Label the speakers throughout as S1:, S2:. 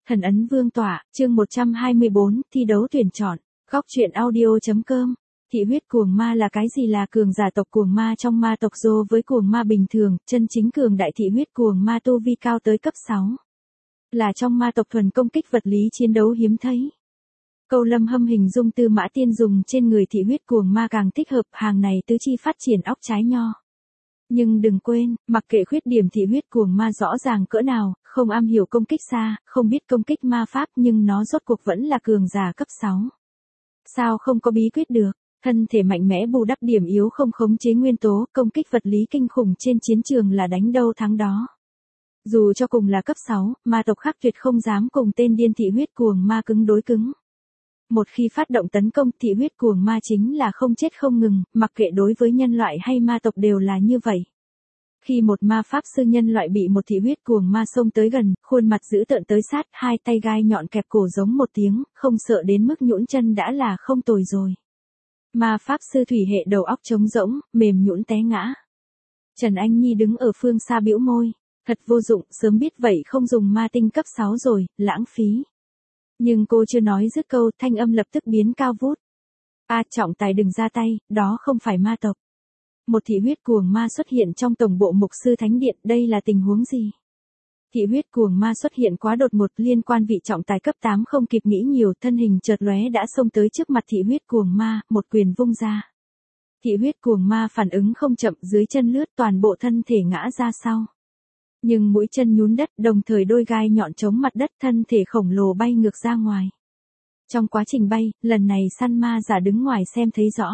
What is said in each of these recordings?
S1: Thần ấn vương tỏa, chương 124, thi đấu tuyển chọn. Góc truyện audio.com. Thị huyết cuồng ma là cái gì? Là cường giả tộc cuồng ma trong ma tộc Dô với cuồng ma bình thường, chân chính cường đại thị huyết cuồng ma tu vi cao tới cấp 6. Là trong ma tộc thuần công kích vật lý chiến đấu hiếm thấy. Câu Lâm Hâm hình dung Tư Mã Tiên dùng trên người thị huyết cuồng ma càng thích hợp, hàng này tứ chi phát triển óc trái nho. Nhưng đừng quên, mặc kệ khuyết điểm thị huyết cuồng ma rõ ràng cỡ nào, không am hiểu công kích xa, không biết công kích ma pháp nhưng nó rốt cuộc vẫn là cường giả cấp 6. Sao không có bí quyết được? Thân thể mạnh mẽ bù đắp điểm yếu, không khống chế nguyên tố, công kích vật lý kinh khủng trên chiến trường là đánh đâu thắng đó. Dù cho cùng là cấp 6, ma tộc khác tuyệt không dám cùng tên điên thị huyết cuồng ma cứng đối cứng. Một khi phát động tấn công, thị huyết cuồng ma chính là không chết không ngừng, mặc kệ đối với nhân loại hay ma tộc đều là như vậy. Khi một ma pháp sư nhân loại bị một thị huyết cuồng ma xông tới gần, khuôn mặt dữ tợn tới sát, hai tay gai nhọn kẹp cổ giống một tiếng, không sợ đến mức nhũn chân đã là không tồi rồi. Ma pháp sư thủy hệ đầu óc trống rỗng, mềm nhũn té ngã. Trần Anh Nhi đứng ở phương xa bĩu môi, thật vô dụng, sớm biết vậy không dùng ma tinh cấp 6 rồi, lãng phí. Nhưng cô chưa nói dứt câu, thanh âm lập tức biến cao vút. Trọng tài đừng ra tay, đó không phải ma tộc. Một thị huyết cuồng ma xuất hiện trong tổng bộ mục sư thánh điện, đây là tình huống gì? Thị huyết cuồng ma xuất hiện quá đột ngột, liên quan vị trọng tài cấp 8 không kịp nghĩ nhiều, thân hình chợt lóe đã xông tới trước mặt thị huyết cuồng ma, một quyền vung ra. Thị huyết cuồng ma phản ứng không chậm, dưới chân lướt, toàn bộ thân thể ngã ra sau. Nhưng mũi chân nhún đất, đồng thời đôi gai nhọn chống mặt đất, thân thể khổng lồ bay ngược ra ngoài. Trong quá trình bay, lần này săn ma giả đứng ngoài xem thấy rõ.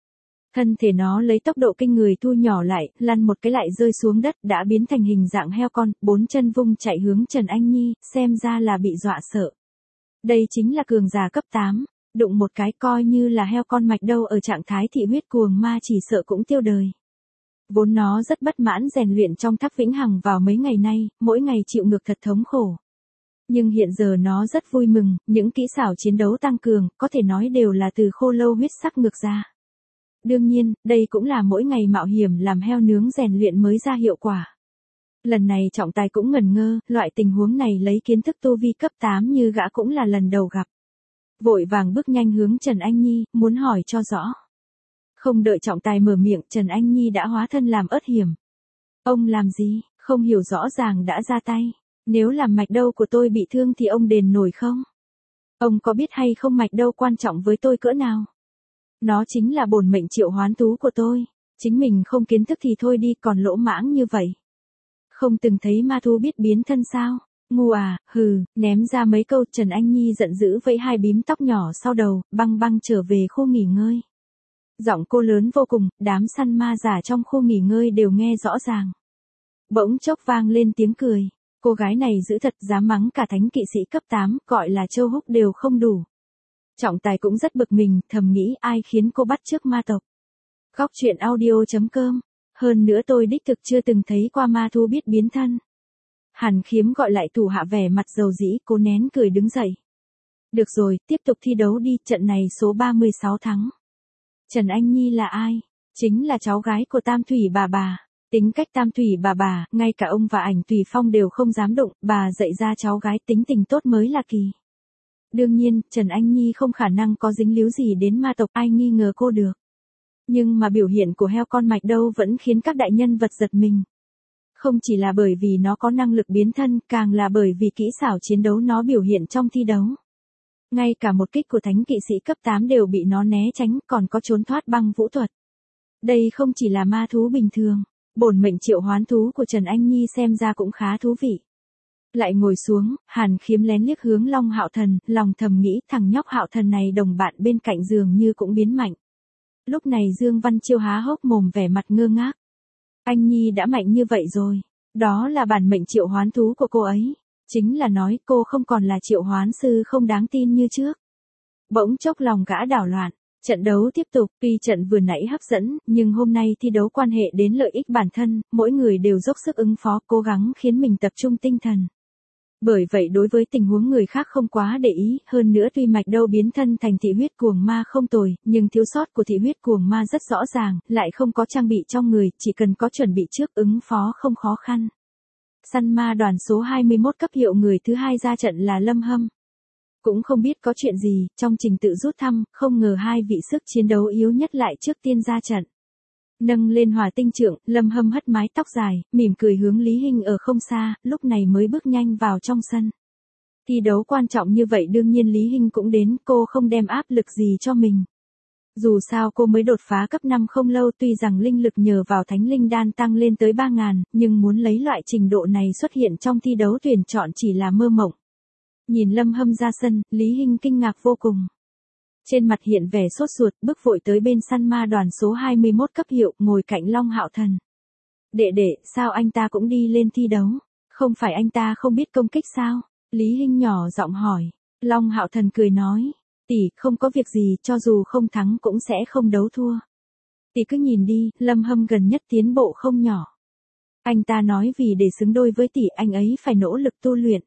S1: Thân thể nó lấy tốc độ kinh người thu nhỏ lại, lăn một cái lại rơi xuống đất, đã biến thành hình dạng heo con, bốn chân vung chạy hướng Trần Anh Nhi, xem ra là bị dọa sợ. Đây chính là cường giả cấp 8, đụng một cái coi như là heo con mạch đâu, ở trạng thái thị huyết cuồng ma chỉ sợ cũng tiêu đời. Vốn nó rất bất mãn rèn luyện trong tháp vĩnh hằng vào mấy ngày nay, mỗi ngày chịu ngược thật thống khổ. Nhưng hiện giờ nó rất vui mừng, những kỹ xảo chiến đấu tăng cường, có thể nói đều là từ khô lâu huyết sắc ngược ra. Đương nhiên, đây cũng là mỗi ngày mạo hiểm làm heo nướng rèn luyện mới ra hiệu quả. Lần này trọng tài cũng ngẩn ngơ, loại tình huống này lấy kiến thức tu vi cấp 8 như gã cũng là lần đầu gặp. Vội vàng bước nhanh hướng Trần Anh Nhi, muốn hỏi cho rõ. Không đợi trọng tài mở miệng, Trần Anh Nhi đã hóa thân làm ớt hiểm. Ông làm gì, không hiểu rõ ràng đã ra tay. Nếu làm mạch đâu của tôi bị thương thì ông đền nổi không? Ông có biết hay không mạch đâu quan trọng với tôi cỡ nào? Nó chính là bổn mệnh triệu hoán thú của tôi. Chính mình không kiến thức thì thôi đi, còn lỗ mãng như vậy. Không từng thấy ma thú biết biến thân sao? Ngu à, hừ, ném ra mấy câu. Trần Anh Nhi giận dữ vẫy hai bím tóc nhỏ sau đầu, băng băng trở về khu nghỉ ngơi. Giọng cô lớn vô cùng, đám săn ma giả trong khu nghỉ ngơi đều nghe rõ ràng. Bỗng chốc vang lên tiếng cười. Cô gái này dữ thật, dám mắng cả thánh kỵ sĩ cấp 8, gọi là Châu Húc đều không đủ. Trọng tài cũng rất bực mình, thầm nghĩ ai khiến cô bắt chước ma tộc. Góc truyện audio.com. Hơn nữa tôi đích thực chưa từng thấy qua ma thú biết biến thân. Hàn Khiếm gọi lại thủ hạ vẻ mặt dầu dĩ, cố nén cười đứng dậy. Được rồi, tiếp tục thi đấu đi, trận này số 36 thắng. Trần Anh Nhi là ai? Chính là cháu gái của Tam Thủy bà. Tính cách Tam Thủy bà, ngay cả ông và Ảnh Tùy Phong đều không dám đụng, bà dạy ra cháu gái tính tình tốt mới là kỳ. Đương nhiên, Trần Anh Nhi không khả năng có dính líu gì đến ma tộc, ai nghi ngờ cô được. Nhưng mà biểu hiện của heo con mạch đâu vẫn khiến các đại nhân vật giật mình. Không chỉ là bởi vì nó có năng lực biến thân, càng là bởi vì kỹ xảo chiến đấu nó biểu hiện trong thi đấu. Ngay cả một kích của thánh kỵ sĩ cấp 8 đều bị nó né tránh, còn có trốn thoát băng vũ thuật. Đây không chỉ là ma thú bình thường, bổn mệnh triệu hoán thú của Trần Anh Nhi xem ra cũng khá thú vị. Lại ngồi xuống, Hàn Khiếm lén liếc hướng Long Hạo Thần, lòng thầm nghĩ thằng nhóc Hạo Thần này đồng bạn bên cạnh dường như cũng biến mạnh. Lúc này Dương Văn Chiêu há hốc mồm vẻ mặt ngơ ngác. Anh Nhi đã mạnh như vậy rồi, đó là bản mệnh triệu hoán thú của cô ấy. Chính là nói cô không còn là triệu hoán sư không đáng tin như trước. Bỗng chốc lòng gã đảo loạn, trận đấu tiếp tục, tuy trận vừa nãy hấp dẫn, nhưng hôm nay thi đấu quan hệ đến lợi ích bản thân, mỗi người đều dốc sức ứng phó, cố gắng khiến mình tập trung tinh thần. Bởi vậy đối với tình huống người khác không quá để ý, hơn nữa tuy mạch đâu biến thân thành thị huyết cuồng ma không tồi, nhưng thiếu sót của thị huyết cuồng ma rất rõ ràng, lại không có trang bị trong người, chỉ cần có chuẩn bị trước ứng phó không khó khăn. Săn ma đoàn số 21 cấp hiệu người thứ hai ra trận là Lâm Hâm. Cũng không biết có chuyện gì, trong trình tự rút thăm, không ngờ hai vị sức chiến đấu yếu nhất lại trước tiên ra trận. Nâng lên hỏa tinh trượng, Lâm Hâm hất mái tóc dài, mỉm cười hướng Lý Hinh ở không xa, lúc này mới bước nhanh vào trong sân. Thi đấu quan trọng như vậy đương nhiên Lý Hinh cũng đến, cô không đem áp lực gì cho mình. Dù sao cô mới đột phá cấp 5 không lâu, tuy rằng linh lực nhờ vào thánh linh đan tăng lên tới 3.000, nhưng muốn lấy loại trình độ này xuất hiện trong thi đấu tuyển chọn chỉ là mơ mộng. Nhìn Lâm Hâm ra sân, Lý Hinh kinh ngạc vô cùng. Trên mặt hiện vẻ sốt ruột, bước vội tới bên săn ma đoàn số 21 cấp hiệu, ngồi cạnh Long Hạo Thần. Đệ đệ, sao anh ta cũng đi lên thi đấu? Không phải anh ta không biết công kích sao? Lý Hinh nhỏ giọng hỏi. Long Hạo Thần cười nói. Tỷ, không có việc gì, cho dù không thắng cũng sẽ không đấu thua. Tỷ cứ nhìn đi, Lâm Hâm gần nhất tiến bộ không nhỏ. Anh ta nói vì để xứng đôi với tỷ anh ấy phải nỗ lực tu luyện.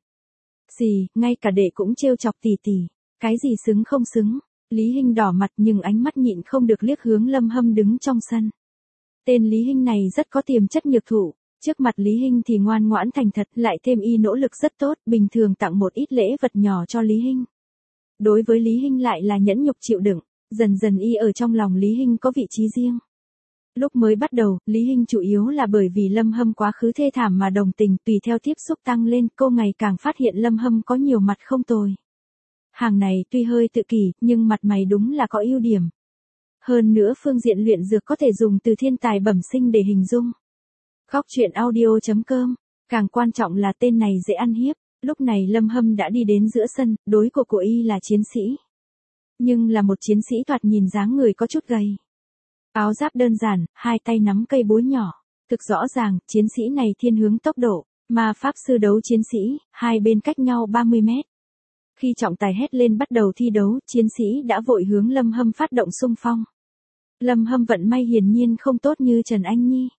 S1: Gì, ngay cả đệ cũng trêu chọc tỷ tỷ. Cái gì xứng không xứng? Lý Hinh đỏ mặt nhưng ánh mắt nhịn không được liếc hướng Lâm Hâm đứng trong sân. Tên Lý Hinh này rất có tiềm chất nhược thủ. Trước mặt Lý Hinh thì ngoan ngoãn thành thật, lại thêm y nỗ lực rất tốt, bình thường tặng một ít lễ vật nhỏ cho Lý Hinh. Đối với Lý Hinh lại là nhẫn nhục chịu đựng, dần dần y ở trong lòng Lý Hinh có vị trí riêng. Lúc mới bắt đầu, Lý Hinh chủ yếu là bởi vì Lâm Hâm quá khứ thê thảm mà đồng tình, tùy theo tiếp xúc tăng lên, cô ngày càng phát hiện Lâm Hâm có nhiều mặt không tồi. Hàng này tuy hơi tự kỷ, nhưng mặt mày đúng là có ưu điểm. Hơn nữa phương diện luyện dược có thể dùng từ thiên tài bẩm sinh để hình dung. Góc truyện audio.com, càng quan trọng là tên này dễ ăn hiếp. Lúc này Lâm Hâm đã đi đến giữa sân, đối thủ của y là chiến sĩ. Nhưng là một chiến sĩ thoạt nhìn dáng người có chút gầy. Áo giáp đơn giản, hai tay nắm cây búa nhỏ. Thực rõ ràng, chiến sĩ này thiên hướng tốc độ, mà pháp sư đấu chiến sĩ, hai bên cách nhau 30 mét. Khi trọng tài hét lên bắt đầu thi đấu, chiến sĩ đã vội hướng Lâm Hâm phát động xung phong. Lâm Hâm vận may hiển nhiên không tốt như Trần Anh Nhi.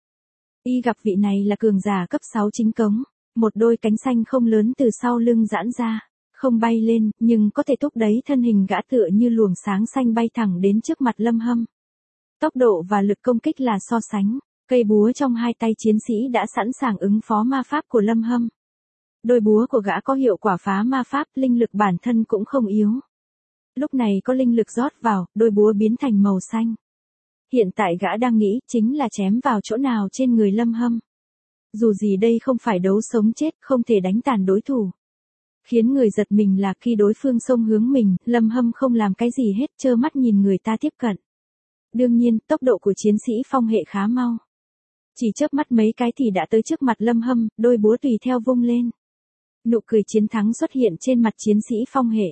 S1: Y gặp vị này là cường giả cấp 6 chính cống. Một đôi cánh xanh không lớn từ sau lưng giãn ra, không bay lên, nhưng có thể thúc đẩy thân hình gã tựa như luồng sáng xanh bay thẳng đến trước mặt Lâm Hâm. Tốc độ và lực công kích là so sánh, cây búa trong hai tay chiến sĩ đã sẵn sàng ứng phó ma pháp của Lâm Hâm. Đôi búa của gã có hiệu quả phá ma pháp, linh lực bản thân cũng không yếu. Lúc này có linh lực rót vào, đôi búa biến thành màu xanh. Hiện tại gã đang nghĩ chính là chém vào chỗ nào trên người Lâm Hâm. Dù gì đây không phải đấu sống chết, không thể đánh tàn đối thủ. Khiến người giật mình là khi đối phương xông hướng mình, Lâm Hâm không làm cái gì hết, trơ mắt nhìn người ta tiếp cận. Đương nhiên, tốc độ của chiến sĩ phong hệ khá mau. Chỉ chớp mắt mấy cái thì đã tới trước mặt Lâm Hâm, đôi búa tùy theo vung lên. Nụ cười chiến thắng xuất hiện trên mặt chiến sĩ phong hệ.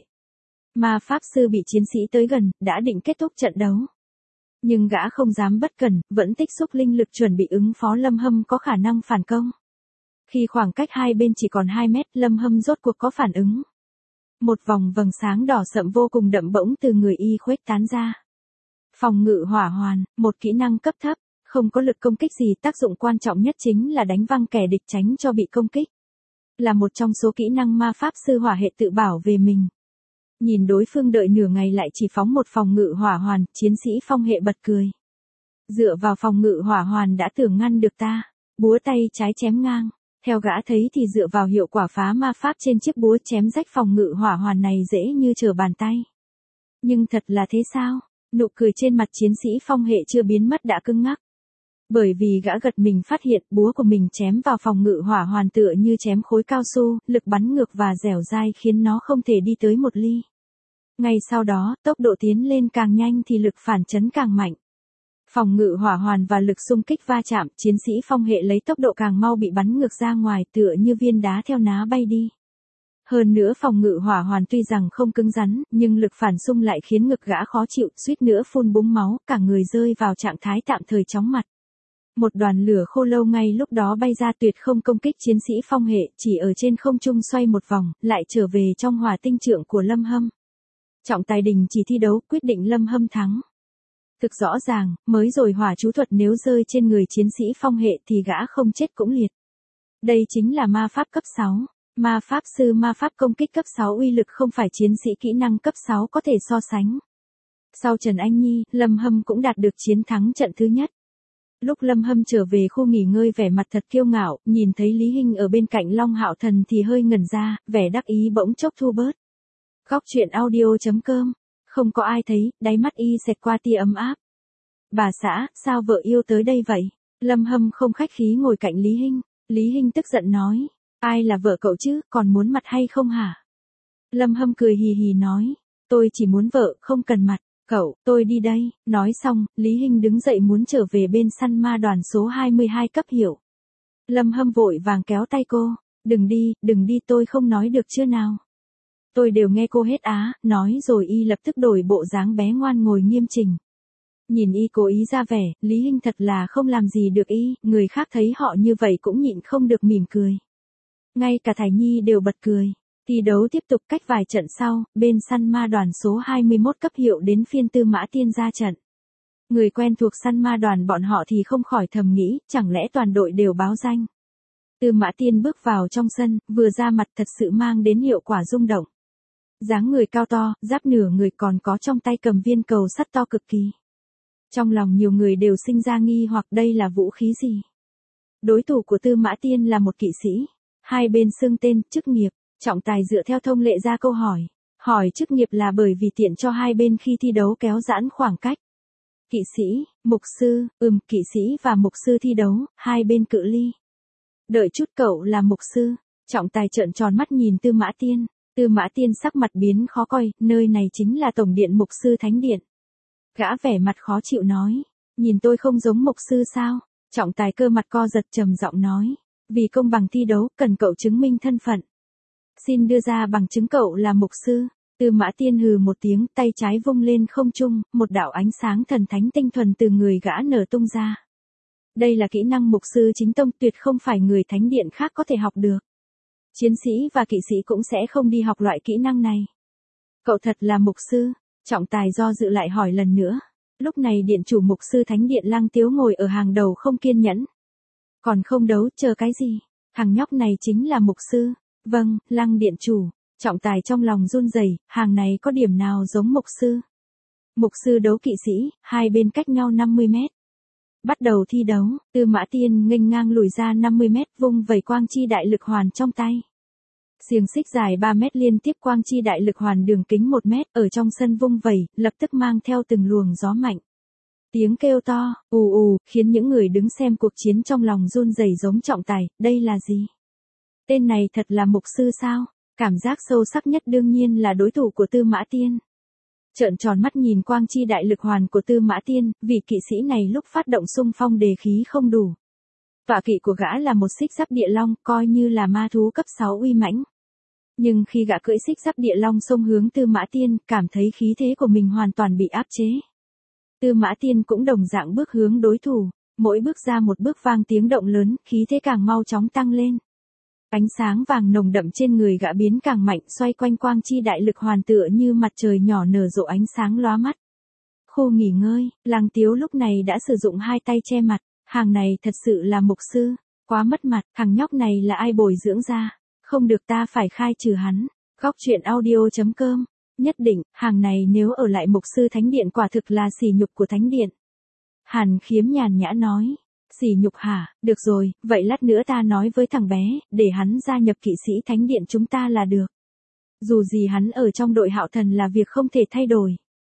S1: Mà pháp sư bị chiến sĩ tới gần, đã định kết thúc trận đấu. Nhưng gã không dám bất cẩn, vẫn tích xúc linh lực chuẩn bị ứng phó Lâm Hâm có khả năng phản công. Khi khoảng cách hai bên chỉ còn 2 mét, Lâm Hâm rốt cuộc có phản ứng. Một vòng vầng sáng đỏ sậm vô cùng đậm bỗng từ người y khuếch tán ra. Phòng ngự hỏa hoàn, một kỹ năng cấp thấp, không có lực công kích gì, tác dụng quan trọng nhất chính là đánh văng kẻ địch tránh cho bị công kích. Là một trong số kỹ năng ma pháp sư hỏa hệ tự bảo về mình. Nhìn đối phương đợi nửa ngày lại chỉ phóng một phòng ngự hỏa hoàn, chiến sĩ phong hệ bật cười. Dựa vào phòng ngự hỏa hoàn đã tưởng ngăn được ta, búa tay trái chém ngang. Theo gã thấy thì dựa vào hiệu quả phá ma pháp trên chiếc búa chém rách phòng ngự hỏa hoàn này dễ như trở bàn tay. Nhưng thật là thế sao? Nụ cười trên mặt chiến sĩ phong hệ chưa biến mất đã cứng ngắc. Bởi vì gã gật mình phát hiện búa của mình chém vào phòng ngự hỏa hoàn tựa như chém khối cao su, lực bắn ngược và dẻo dai khiến nó không thể đi tới một ly. Ngay sau đó, tốc độ tiến lên càng nhanh thì lực phản chấn càng mạnh. Phòng ngự hỏa hoàn và lực xung kích va chạm, chiến sĩ phong hệ lấy tốc độ càng mau bị bắn ngược ra ngoài tựa như viên đá theo ná bay đi. Hơn nữa phòng ngự hỏa hoàn tuy rằng không cứng rắn, nhưng lực phản xung lại khiến ngực gã khó chịu, suýt nữa phun búng máu, cả người rơi vào trạng thái tạm thời chóng mặt. Một đoàn lửa khô lâu ngay lúc đó bay ra tuyệt không công kích chiến sĩ phong hệ, chỉ ở trên không trung xoay một vòng, lại trở về trong hỏa tinh trượng của Lâm Hâm. Trọng tài đình chỉ thi đấu, quyết định Lâm Hâm thắng. Thực rõ ràng, mới rồi hỏa chú thuật nếu rơi trên người chiến sĩ phong hệ thì gã không chết cũng liệt. Đây chính là ma pháp cấp 6. Ma pháp sư ma pháp công kích cấp 6 uy lực không phải chiến sĩ kỹ năng cấp 6 có thể so sánh. Sau Trần Anh Nhi, Lâm Hâm cũng đạt được chiến thắng trận thứ nhất. Lúc Lâm Hâm trở về khu nghỉ ngơi vẻ mặt thật kiêu ngạo, nhìn thấy Lý Hinh ở bên cạnh Long Hạo Thần thì hơi ngẩn ra, vẻ đắc ý bỗng chốc thu bớt. Góc truyện audio.com, không có ai thấy, đáy mắt y xẹt qua tia ấm áp. Bà xã, sao vợ yêu tới đây vậy? Lâm Hâm không khách khí ngồi cạnh Lý Hinh. Lý Hinh tức giận nói, ai là vợ cậu chứ, còn muốn mặt hay không hả? Lâm Hâm cười hì hì nói, tôi chỉ muốn vợ, không cần mặt. Cậu, tôi đi đây. Nói xong, Lý Hinh đứng dậy muốn trở về bên săn ma đoàn số 22 cấp hiệu. Lâm Hâm vội vàng kéo tay cô, đừng đi tôi không nói được chưa nào. Tôi đều nghe cô hết á, nói rồi y lập tức đổi bộ dáng bé ngoan ngồi nghiêm chỉnh. Nhìn y cố ý ra vẻ, Lý Hinh thật là không làm gì được y, người khác thấy họ như vậy cũng nhịn không được mỉm cười. Ngay cả Thải Nhi đều bật cười. Thi đấu tiếp tục cách vài trận sau, bên săn ma đoàn số 21 cấp hiệu đến phiên Tư Mã Tiên ra trận. Người quen thuộc săn ma đoàn bọn họ thì không khỏi thầm nghĩ, chẳng lẽ toàn đội đều báo danh. Tư Mã Tiên bước vào trong sân, vừa ra mặt thật sự mang đến hiệu quả rung động. Dáng người cao to, giáp nửa người còn có trong tay cầm viên cầu sắt to cực kỳ. Trong lòng nhiều người đều sinh ra nghi hoặc đây là vũ khí gì. Đối thủ của Tư Mã Tiên là một kỵ sĩ. Hai bên xưng tên, chức nghiệp. Trọng tài dựa theo thông lệ ra câu hỏi. Hỏi chức nghiệp là bởi vì tiện cho hai bên khi thi đấu kéo giãn khoảng cách. Kỵ sĩ, mục sư, kỵ sĩ và mục sư thi đấu, hai bên cự ly. Đợi chút cậu là mục sư. Trọng tài trợn tròn mắt nhìn Tư Mã Tiên. Tư Mã Tiên sắc mặt biến khó coi, nơi này chính là tổng điện mục sư thánh điện. Gã vẻ mặt khó chịu nói, nhìn tôi không giống mục sư sao? Trọng tài cơ mặt co giật trầm giọng nói, vì công bằng thi đấu, cần cậu chứng minh thân phận. Xin đưa ra bằng chứng cậu là mục sư. Tư Mã Tiên hừ một tiếng, tay trái vung lên không trung, một đạo ánh sáng thần thánh tinh thuần từ người gã nở tung ra. Đây là kỹ năng mục sư chính tông, tuyệt không phải người thánh điện khác có thể học được. Chiến sĩ và kỵ sĩ cũng sẽ không đi học loại kỹ năng này. Cậu thật là mục sư? Trọng tài do dự lại hỏi lần nữa. Lúc này điện chủ mục sư thánh điện Lăng Tiếu ngồi ở hàng đầu không kiên nhẫn. Còn không đấu, chờ cái gì? Thằng nhóc này chính là mục sư. Vâng, Lăng điện chủ. Trọng tài trong lòng run rẩy, hàng này có điểm nào giống mục sư? Mục sư đấu kỵ sĩ, hai bên cách nhau 50 mét. Bắt đầu thi đấu, Tư Mã Tiên nghênh ngang lùi ra 50 mét, vung vẩy quang chi đại lực hoàn trong tay. Xiềng xích dài 3 mét liên tiếp quang chi đại lực hoàn đường kính 1 mét ở trong sân vung vẩy, lập tức mang theo từng luồng gió mạnh. Tiếng kêu to, ù ù, khiến những người đứng xem cuộc chiến trong lòng run rẩy giống trọng tài, đây là gì? Tên này thật là mục sư sao? Cảm giác sâu sắc nhất đương nhiên là đối thủ của Tư Mã Tiên. Trợn tròn mắt nhìn quang chi đại lực hoàn của Tư Mã Tiên, vì kỵ sĩ này lúc phát động xung phong đề khí không đủ. Tọa kỵ của gã là một xích giáp địa long, coi như là ma thú cấp 6 uy mãnh. Nhưng khi gã cưỡi xích giáp địa long xông hướng Tư Mã Tiên, cảm thấy khí thế của mình hoàn toàn bị áp chế. Tư Mã Tiên cũng đồng dạng bước hướng đối thủ, mỗi bước ra một bước vang tiếng động lớn, khí thế càng mau chóng tăng lên. Ánh sáng vàng nồng đậm trên người gã biến càng mạnh, xoay quanh quang chi đại lực hoàn tựa như mặt trời nhỏ nở rộ ánh sáng lóa mắt. Khu nghỉ ngơi, Lăng Tiếu lúc này đã sử dụng hai tay che mặt, hàng này thật sự là mục sư, quá mất mặt, thằng nhóc này là ai bồi dưỡng ra, không được, ta phải khai trừ hắn. Góc truyện audio.com, nhất định, hàng này nếu ở lại mục sư thánh điện quả thực là sỉ nhục của thánh điện. Hàn Khiếm nhàn nhã nói. Sỉ nhục hả, được rồi, vậy lát nữa ta nói với thằng bé, để hắn gia nhập kỵ sĩ thánh điện chúng ta là được. Dù gì hắn ở trong đội Hạo Thần là việc không thể thay đổi.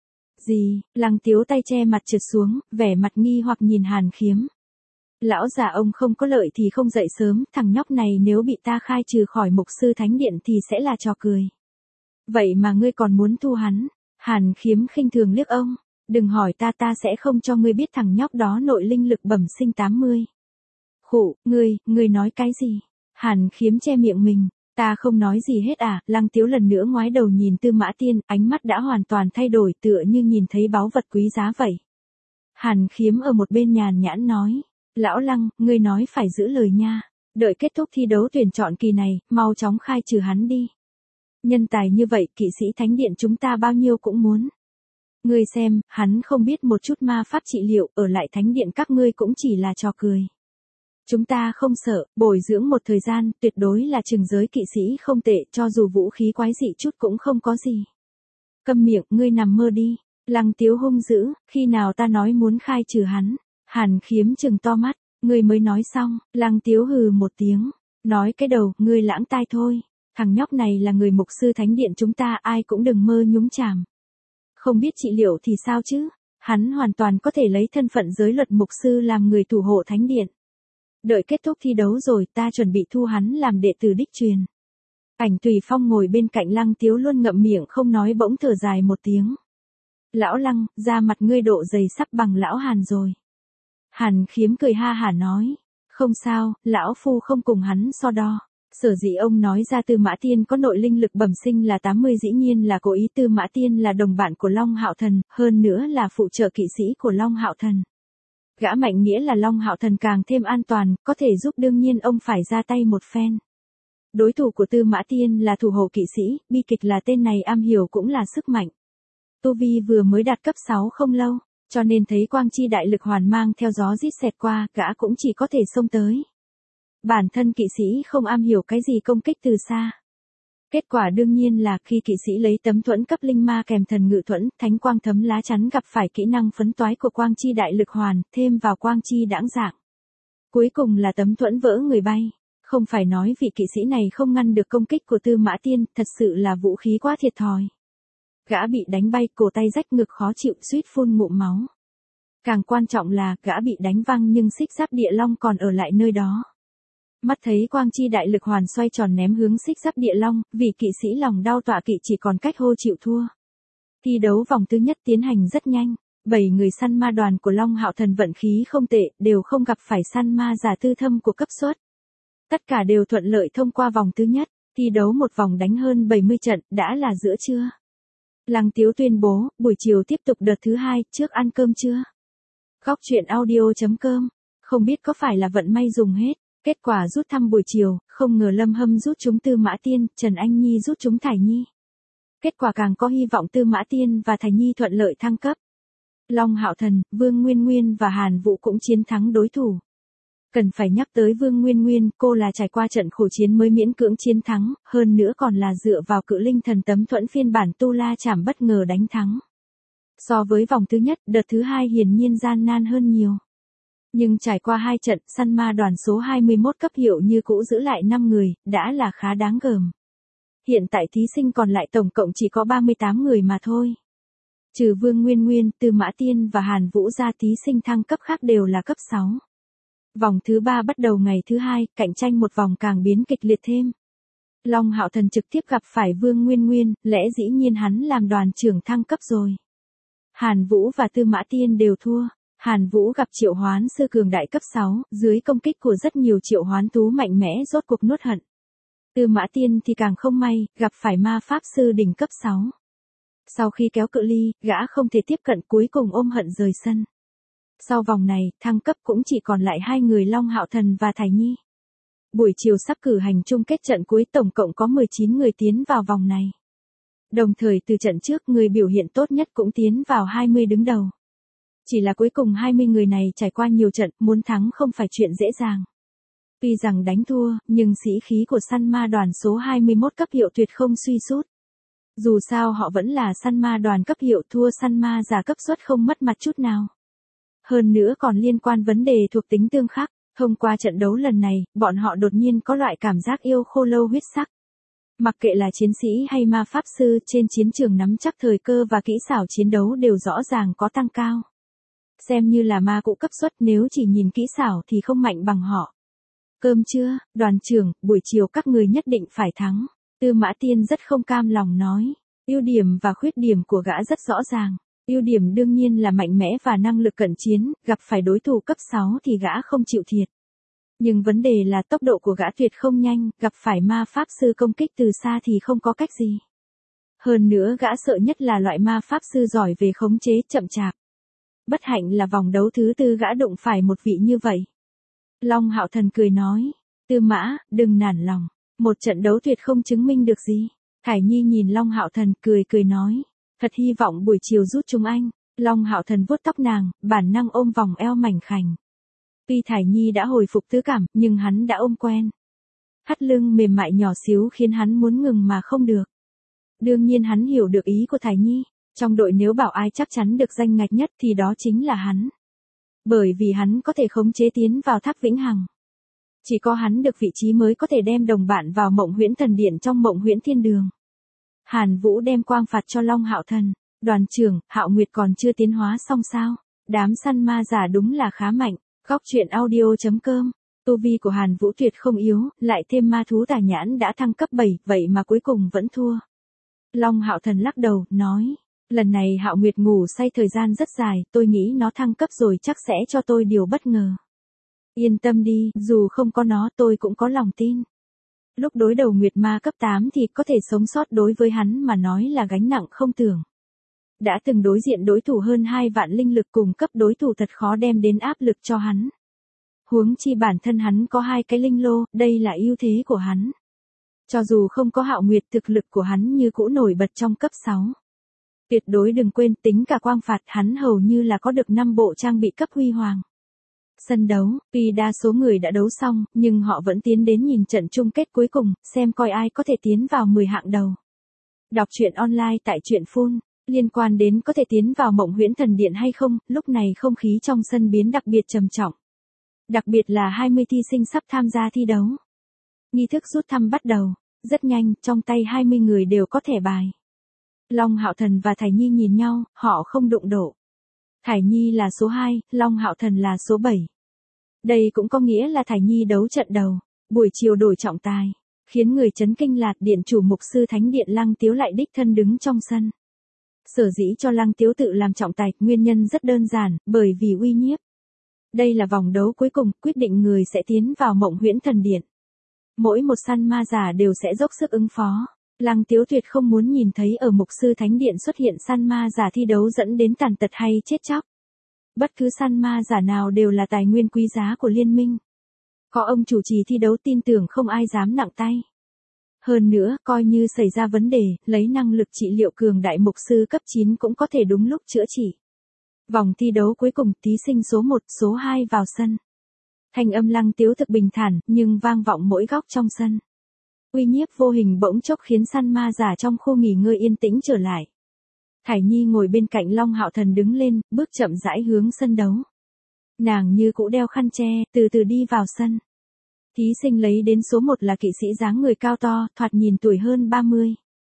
S1: Gì, Lăng Tiếu tay che mặt trượt xuống, vẻ mặt nghi hoặc nhìn Hàn Khiếm. Lão già ông không có lợi thì không dậy sớm, thằng nhóc này nếu bị ta khai trừ khỏi mục sư thánh điện thì sẽ là trò cười. Vậy mà ngươi còn muốn thu hắn? Hàn Khiếm khinh thường liếc ông. Đừng hỏi ta sẽ không cho ngươi biết thằng nhóc đó nội linh lực bẩm sinh 80. Khụ, ngươi nói cái gì? Hàn Khiếm che miệng mình, ta không nói gì hết à? Lăng Tiếu lần nữa ngoái đầu nhìn Tư Mã Tiên, ánh mắt đã hoàn toàn thay đổi tựa như nhìn thấy báu vật quý giá vậy. Hàn Khiếm ở một bên nhàn nhãn nói, lão Lăng, ngươi nói phải giữ lời nha, đợi kết thúc thi đấu tuyển chọn kỳ này, mau chóng khai trừ hắn đi. Nhân tài như vậy, kỵ sĩ thánh điện chúng ta bao nhiêu cũng muốn. Ngươi xem, hắn không biết một chút ma pháp trị liệu, ở lại thánh điện các ngươi cũng chỉ là trò cười. Chúng ta không sợ, bồi dưỡng một thời gian, tuyệt đối là chừng giới kỵ sĩ không tệ, cho dù vũ khí quái dị chút cũng không có gì. Câm miệng, ngươi nằm mơ đi. Lăng Tiếu hung dữ, khi nào ta nói muốn khai trừ hắn, Hàn Khiếm trừng to mắt, ngươi mới nói xong, Lăng Tiếu hừ một tiếng, nói cái đầu, ngươi lãng tai thôi, thằng nhóc này là người mục sư thánh điện chúng ta, ai cũng đừng mơ nhúng chàm. Không biết trị liệu thì sao chứ, hắn hoàn toàn có thể lấy thân phận giới luật mục sư làm người thủ hộ thánh điện. Đợi kết thúc thi đấu rồi ta chuẩn bị thu hắn làm đệ tử đích truyền. Ảnh Tùy Phong ngồi bên cạnh Lăng Tiếu luôn ngậm miệng không nói, bỗng thở dài một tiếng. Lão Lăng, da mặt ngươi độ dày sắp bằng lão Hàn rồi. Hàn Khiếm cười ha hả nói, không sao, lão phu không cùng hắn so đo. Sở dĩ ông nói ra Tư Mã Tiên có nội linh lực bẩm sinh là 80 dĩ nhiên là cố ý. Tư Mã Tiên là đồng bạn của Long Hạo Thần, hơn nữa là phụ trợ kỵ sĩ của Long Hạo Thần. Gã mạnh nghĩa là Long Hạo Thần càng thêm an toàn, có thể giúp, đương nhiên ông phải ra tay một phen. Đối thủ của Tư Mã Tiên là thủ hộ kỵ sĩ, bi kịch là tên này am hiểu cũng là sức mạnh. Tu Vi vừa mới đạt cấp 6 không lâu, cho nên thấy quang chi đại lực hoàn mang theo gió rít xẹt qua, gã cũng chỉ có thể xông tới. Bản thân kỵ sĩ không am hiểu cái gì công kích từ xa. Kết quả đương nhiên là khi kỵ sĩ lấy tấm thuẫn cấp linh ma kèm thần ngự thuẫn, thánh quang thấm lá chắn gặp phải kỹ năng phấn toái của quang chi đại lực hoàn, thêm vào quang chi đãng dạng. Cuối cùng là tấm thuẫn vỡ người bay. Không phải nói vị kỵ sĩ này không ngăn được công kích của Tư Mã Tiên, thật sự là vũ khí quá thiệt thòi. Gã bị đánh bay, cổ tay rách, ngực khó chịu, suýt phun ngụm máu. Càng quan trọng là, gã bị đánh văng nhưng xích giáp địa long còn ở lại nơi đó. Mắt thấy quang chi đại lực hoàn xoay tròn ném hướng xích giáp địa long, vì kỵ sĩ lòng đau tọa kỵ chỉ còn cách hô chịu thua. Thi đấu vòng thứ nhất tiến hành rất nhanh, 7 người săn ma đoàn của Long Hạo Thần vận khí không tệ, đều không gặp phải săn ma giả tư thâm của cấp suất. Tất cả đều thuận lợi thông qua vòng thứ nhất, thi đấu một vòng đánh hơn 70 trận, đã là giữa trưa. Lăng Tiếu tuyên bố, buổi chiều tiếp tục đợt thứ 2, trước ăn cơm trưa. Góc truyện audio.com, không biết có phải là vận may dùng hết, kết quả rút thăm buổi chiều, không ngờ Lâm Hâm rút trúng Tư Mã Tiên, Trần Anh Nhi rút trúng Thải Nhi. Kết quả càng có hy vọng Tư Mã Tiên và Thải Nhi thuận lợi thăng cấp. Long Hạo Thần, Vương Nguyên Nguyên và Hàn Vũ cũng chiến thắng đối thủ. Cần phải nhắc tới Vương Nguyên Nguyên, cô là trải qua trận khổ chiến mới miễn cưỡng chiến thắng, hơn nữa còn là dựa vào cự linh thần tấm thuẫn phiên bản Tu La Chảm bất ngờ đánh thắng. So với vòng thứ nhất, đợt thứ 2 hiển nhiên gian nan hơn nhiều. Nhưng trải qua 2 trận, săn ma đoàn số 21 cấp hiệu như cũ giữ lại 5 người, đã là khá đáng gờm. Hiện tại thí sinh còn lại tổng cộng chỉ có 38 người mà thôi. Trừ Vương Nguyên Nguyên, Tư Mã Tiên và Hàn Vũ ra, thí sinh thăng cấp khác đều là cấp 6. Vòng thứ 3 bắt đầu ngày thứ 2, cạnh tranh một vòng càng biến kịch liệt thêm. Long Hạo Thần trực tiếp gặp phải Vương Nguyên Nguyên, lẽ dĩ nhiên hắn làm đoàn trưởng thăng cấp rồi. Hàn Vũ và Tư Mã Tiên đều thua. Hàn Vũ gặp triệu hoán sư cường đại cấp 6, dưới công kích của rất nhiều triệu hoán thú mạnh mẽ rốt cuộc nuốt hận. Tư Mã Tiên thì càng không may, gặp phải ma pháp sư đỉnh cấp 6. Sau khi kéo cự ly, gã không thể tiếp cận, cuối cùng ôm hận rời sân. Sau vòng này, thăng cấp cũng chỉ còn lại 2 người Long Hạo Thần và Thải Nhi. Buổi chiều sắp cử hành chung kết trận cuối, tổng cộng có 19 người tiến vào vòng này. Đồng thời từ trận trước, người biểu hiện tốt nhất cũng tiến vào 20 đứng đầu. Chỉ là cuối cùng 20 người này trải qua nhiều trận, muốn thắng không phải chuyện dễ dàng. Tuy rằng đánh thua, nhưng sĩ khí của săn ma đoàn số 21 cấp hiệu tuyệt không suy sút. Dù sao họ vẫn là săn ma đoàn cấp hiệu, thua săn ma giả cấp suất không mất mặt chút nào. Hơn nữa còn liên quan vấn đề thuộc tính tương khắc, thông qua trận đấu lần này, bọn họ đột nhiên có loại cảm giác yêu khô lâu huyết sắc. Mặc kệ là chiến sĩ hay ma pháp sư, trên chiến trường nắm chắc thời cơ và kỹ xảo chiến đấu đều rõ ràng có tăng cao. Xem như là ma cụ cấp suất, nếu chỉ nhìn kỹ xảo thì không mạnh bằng họ. Cơm trưa, đoàn trưởng, buổi chiều các người nhất định phải thắng. Tư Mã Tiên rất không cam lòng nói. Ưu điểm và khuyết điểm của gã rất rõ ràng. Ưu điểm đương nhiên là mạnh mẽ và năng lực cận chiến, gặp phải đối thủ cấp 6 thì gã không chịu thiệt. Nhưng vấn đề là tốc độ của gã tuyệt không nhanh, gặp phải ma pháp sư công kích từ xa thì không có cách gì. Hơn nữa gã sợ nhất là loại ma pháp sư giỏi về khống chế, chậm chạp. Bất hạnh là vòng đấu thứ 4 gã đụng phải một vị như vậy. Long Hạo Thần cười nói, Tư Mã, đừng nản lòng, một trận đấu tuyệt không chứng minh được gì. Thải Nhi nhìn Long Hạo Thần cười nói, thật hy vọng buổi chiều rút chúng anh. Long Hạo Thần vuốt tóc nàng, bản năng ôm vòng eo mảnh khảnh. Tuy Thải Nhi đã hồi phục tứ cảm, nhưng hắn đã ôm quen. Thắt lưng mềm mại nhỏ xíu khiến hắn muốn ngừng mà không được. Đương nhiên hắn hiểu được ý của Thải Nhi, trong đội nếu bảo ai chắc chắn được danh ngạch nhất thì đó chính là hắn. Bởi vì hắn có thể khống chế tiến vào tháp vĩnh hằng. Chỉ có hắn được vị trí mới có thể đem đồng bạn vào Mộng Huyễn Thần Điện trong Mộng Huyễn Thiên Đường. Hàn Vũ đem quang phạt cho Long Hạo Thần. Đoàn trưởng, Hạo Nguyệt còn chưa tiến hóa xong sao? Đám săn ma giả đúng là khá mạnh. Góc truyện audio.com. Tu vi của Hàn Vũ tuyệt không yếu, lại thêm ma thú tà nhãn đã thăng cấp 7, vậy mà cuối cùng vẫn thua. Long Hạo Thần lắc đầu, nói. Lần này Hạo Nguyệt ngủ say thời gian rất dài, tôi nghĩ nó thăng cấp rồi chắc sẽ cho tôi điều bất ngờ. Yên tâm đi, dù không có nó tôi cũng có lòng tin. Lúc đối đầu Nguyệt Ma cấp 8 thì có thể sống sót đối với hắn mà nói là gánh nặng không tưởng. Đã từng đối diện đối thủ hơn 2 vạn linh lực cùng cấp đối thủ thật khó đem đến áp lực cho hắn. Huống chi bản thân hắn có 2 cái linh lô, đây là ưu thế của hắn. Cho dù không có Hạo Nguyệt thực lực của hắn như cũ nổi bật trong cấp 6. Tuyệt đối đừng quên tính cả quang phạt hắn hầu như là có được 5 bộ trang bị cấp huy hoàng. Sân đấu, tuy đa số người đã đấu xong, nhưng họ vẫn tiến đến nhìn trận chung kết cuối cùng, xem coi ai có thể tiến vào 10 hạng đầu. Đọc truyện online tại truyện Phun, liên quan đến có thể tiến vào Mộng Huyễn Thần Điện hay không, lúc này không khí trong sân biến đặc biệt trầm trọng. Đặc biệt là 20 thí sinh sắp tham gia thi đấu. Nghi thức rút thăm bắt đầu, rất nhanh, trong tay 20 người đều có thẻ bài. Long Hạo Thần và Thải Nhi nhìn nhau, họ không đụng độ. Thải Nhi là số 2, Long Hạo Thần là số 7. Đây cũng có nghĩa là Thải Nhi đấu trận đầu, buổi chiều đổi trọng tài, khiến người chấn kinh là điện chủ mục sư thánh điện Lăng Tiếu lại đích thân đứng trong sân. Sở dĩ cho Lăng Tiếu tự làm trọng tài, nguyên nhân rất đơn giản, bởi vì uy nhiếp. Đây là vòng đấu cuối cùng, quyết định người sẽ tiến vào Mộng Huyễn Thần Điện. Mỗi một săn ma giả đều sẽ dốc sức ứng phó. Lăng Tiếu tuyệt không muốn nhìn thấy ở mục sư thánh điện xuất hiện săn ma giả thi đấu dẫn đến tàn tật hay chết chóc. Bất cứ săn ma giả nào đều là tài nguyên quý giá của liên minh. Có ông chủ trì thi đấu tin tưởng không ai dám nặng tay. Hơn nữa, coi như xảy ra vấn đề, lấy năng lực trị liệu cường đại mục sư cấp 9 cũng có thể đúng lúc chữa trị. Vòng thi đấu cuối cùng, thí sinh số 1, số 2 vào sân. Thanh âm Lăng Tiếu thực bình thản, nhưng vang vọng mỗi góc trong sân. Uy nhiếp vô hình bỗng chốc khiến săn ma giả trong khu nghỉ ngơi yên tĩnh trở lại. Thải Nhi ngồi bên cạnh Long Hạo Thần đứng lên, bước chậm rãi hướng sân đấu. Nàng như cũ đeo khăn che, từ từ đi vào sân. Thí sinh lấy đến số 1 là kỵ sĩ dáng người cao to, thoạt nhìn tuổi hơn 30.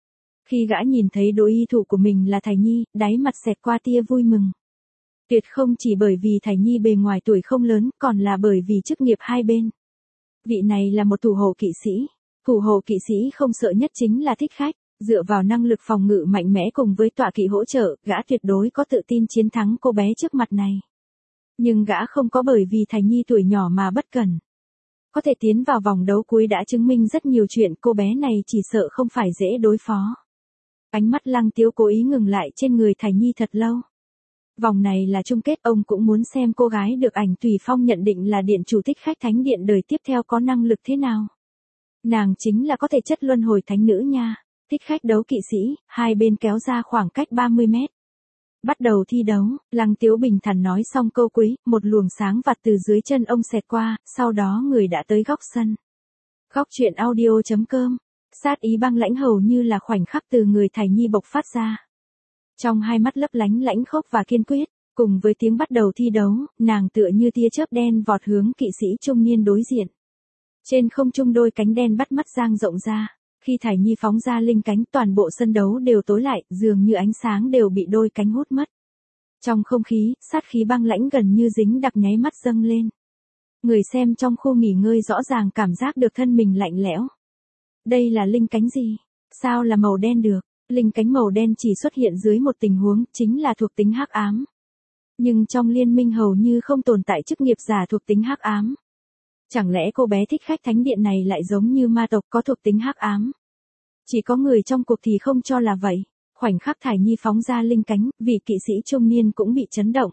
S1: Khi gã nhìn thấy đối y thủ của mình là Thải Nhi, đáy mặt xẹt qua tia vui mừng. Tuyệt không chỉ bởi vì Thải Nhi bề ngoài tuổi không lớn, còn là bởi vì chức nghiệp hai bên. Vị này là một thủ hộ kỵ sĩ. Thủ hộ kỵ sĩ không sợ nhất chính là thích khách, dựa vào năng lực phòng ngự mạnh mẽ cùng với tọa kỵ hỗ trợ, gã tuyệt đối có tự tin chiến thắng cô bé trước mặt này. Nhưng gã không có bởi vì Thải Nhi tuổi nhỏ mà bất cẩn. Có thể tiến vào vòng đấu cuối đã chứng minh rất nhiều chuyện, cô bé này chỉ sợ không phải dễ đối phó. Ánh mắt Lăng Tiếu cố ý ngừng lại trên người Thải Nhi thật lâu. Vòng này là chung kết, ông cũng muốn xem cô gái được ảnh Tùy Phong nhận định là điện chủ thích khách thánh điện đời tiếp theo có năng lực thế nào. Nàng chính là có thể chất luân hồi thánh nữ nha. Thích khách đấu kỵ sĩ, hai bên kéo ra khoảng cách 30 mét. Bắt đầu thi đấu, Lăng Tiếu bình thản nói xong câu cuối, một luồng sáng vạt từ dưới chân ông xẹt qua, sau đó người đã tới góc sân. Góc truyện audio.com. Sát ý băng lãnh hầu như là khoảnh khắc từ người Thải Nhi bộc phát ra. Trong hai mắt lấp lánh lãnh khốc và kiên quyết, cùng với tiếng bắt đầu thi đấu, nàng tựa như tia chớp đen vọt hướng kỵ sĩ trung niên đối diện. Trên không trung đôi cánh đen bắt mắt dang rộng ra, khi Thải Nhi phóng ra linh cánh toàn bộ sân đấu đều tối lại, dường như ánh sáng đều bị đôi cánh hút mất. Trong không khí, sát khí băng lãnh gần như dính đặc nháy mắt dâng lên. Người xem trong khu nghỉ ngơi rõ ràng cảm giác được thân mình lạnh lẽo. Đây là linh cánh gì? Sao là màu đen được? Linh cánh màu đen chỉ xuất hiện dưới một tình huống, chính là thuộc tính hắc ám. Nhưng trong liên minh hầu như không tồn tại chức nghiệp giả thuộc tính hắc ám. Chẳng lẽ cô bé thích khách thánh điện này lại giống như ma tộc có thuộc tính hắc ám? Chỉ có người trong cuộc thì không cho là vậy. Khoảnh khắc Thải Nhi phóng ra linh cánh, vị kỵ sĩ trung niên cũng bị chấn động.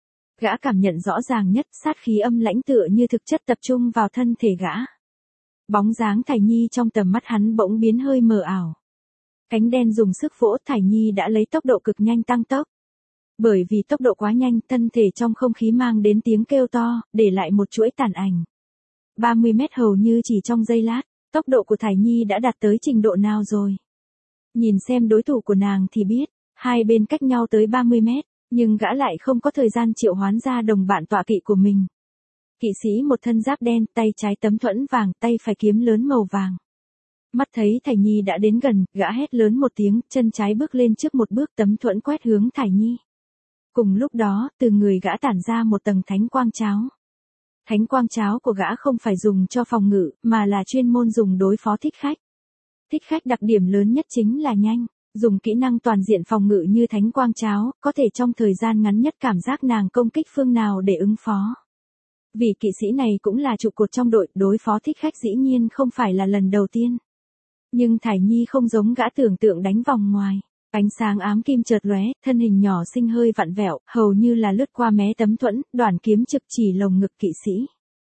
S1: Gã cảm nhận rõ ràng nhất, sát khí âm lãnh tựa như thực chất tập trung vào thân thể gã. Bóng dáng Thải Nhi trong tầm mắt hắn bỗng biến hơi mờ ảo. Cánh đen dùng sức vỗ, Thải Nhi đã lấy tốc độ cực nhanh tăng tốc. Bởi vì tốc độ quá nhanh, thân thể trong không khí mang đến tiếng kêu to, để lại một chuỗi tàn ảnh. 30 mét hầu như chỉ trong giây lát, tốc độ của Thải Nhi đã đạt tới trình độ nào rồi. Nhìn xem đối thủ của nàng thì biết, hai bên cách nhau tới 30 mét, Nhưng gã lại không có thời gian triệu hoán ra đồng bạn tọa kỵ của mình. Kỵ sĩ một thân giáp đen, tay trái tấm thuẫn vàng, tay phải kiếm lớn màu vàng. Mắt thấy Thải Nhi đã đến gần, gã hét lớn một tiếng, chân trái bước lên trước một bước, tấm thuẫn quét hướng Thải Nhi. Cùng lúc đó, từ người gã tản ra một tầng thánh quang cháo. Thánh quang cháo của gã không phải dùng cho phòng ngự, mà là chuyên môn dùng đối phó thích khách. Thích khách đặc điểm lớn nhất chính là nhanh, dùng kỹ năng toàn diện phòng ngự như thánh quang cháo, có thể trong thời gian ngắn nhất cảm giác nàng công kích phương nào để ứng phó. Vì kỵ sĩ này cũng là trụ cột trong đội, đối phó thích khách dĩ nhiên không phải là lần đầu tiên. Nhưng Thải Nhi không giống gã tưởng tượng đánh vòng ngoài. Ánh sáng ám kim chợt lóe, thân hình nhỏ xinh hơi vặn vẹo, hầu như là lướt qua mé tấm thuẫn, đoản kiếm trực chỉ lồng ngực kỵ sĩ.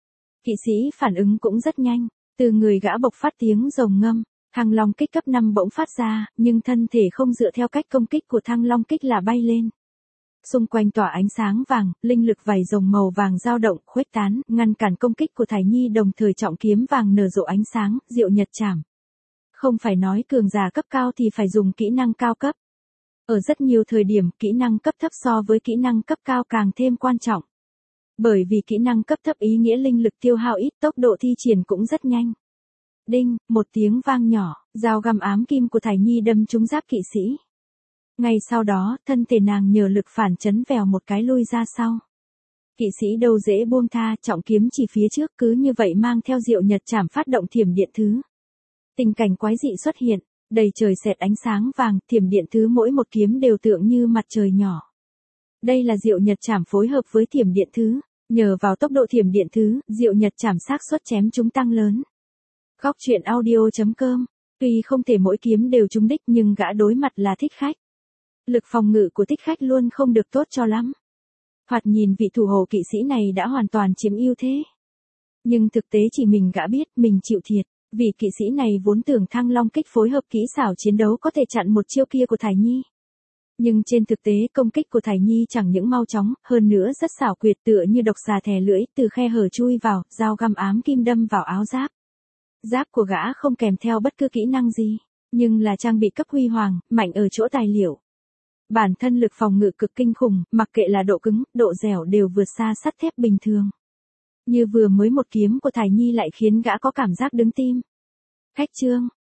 S1: Kỵ sĩ phản ứng cũng rất nhanh, từ người gã bộc phát tiếng rồng ngâm, Thăng Long kích cấp 5 bỗng phát ra, nhưng thân thể không dựa theo cách công kích của Thăng Long kích là bay lên. Xung quanh tỏa ánh sáng vàng, linh lực vảy rồng màu vàng dao động, khuếch tán, ngăn cản công kích của Thải Nhi, đồng thời trọng kiếm vàng nở rộ ánh sáng, diệu nhật chảm. Không phải nói cường giả cấp cao thì phải dùng kỹ năng cao cấp. Ở rất nhiều thời điểm, kỹ năng cấp thấp so với kỹ năng cấp cao càng thêm quan trọng. Bởi vì kỹ năng cấp thấp ý nghĩa linh lực tiêu hao ít, tốc độ thi triển cũng rất nhanh. Đinh, một tiếng vang nhỏ, dao găm ám kim của Thải Nhi đâm trúng giáp kỵ sĩ. Ngay sau đó, thân thể nàng nhờ lực phản chấn vèo một cái lui ra sau. Kỵ sĩ đâu dễ buông tha, trọng kiếm chỉ phía trước, cứ như vậy mang theo diệu nhật chảm phát động thiểm điện thứ. Tình cảnh quái dị xuất hiện, đầy trời xẹt ánh sáng vàng, thiểm điện thứ mỗi một kiếm đều tượng như mặt trời nhỏ. Đây là diệu nhật chảm phối hợp với thiểm điện thứ, nhờ vào tốc độ thiểm điện thứ, diệu nhật chảm xác suất chém chúng tăng lớn. Góc truyện audio.com, tuy không thể mỗi kiếm đều trúng đích nhưng gã đối mặt là thích khách. Lực phòng ngự của thích khách luôn không được tốt cho lắm. Thoạt nhìn vị thủ hộ kỵ sĩ này đã hoàn toàn chiếm ưu thế. Nhưng thực tế chỉ mình gã biết mình chịu thiệt, vì kỵ sĩ này vốn tưởng Thăng Long kích phối hợp kỹ xảo chiến đấu có thể chặn một chiêu kia của Thải Nhi. Nhưng trên thực tế công kích của Thải Nhi chẳng những mau chóng, hơn nữa rất xảo quyệt, tựa như độc xà thè lưỡi, từ khe hở chui vào, dao găm ám kim đâm vào áo giáp. Giáp của gã không kèm theo bất cứ kỹ năng gì, nhưng là trang bị cấp huy hoàng, mạnh ở chỗ tài liệu. Bản thân lực phòng ngự cực kinh khủng, mặc kệ là độ cứng, độ dẻo đều vượt xa sắt thép bình thường. Như vừa mới một kiếm của Thải Nhi lại khiến gã có cảm giác đứng tim. Khách chương,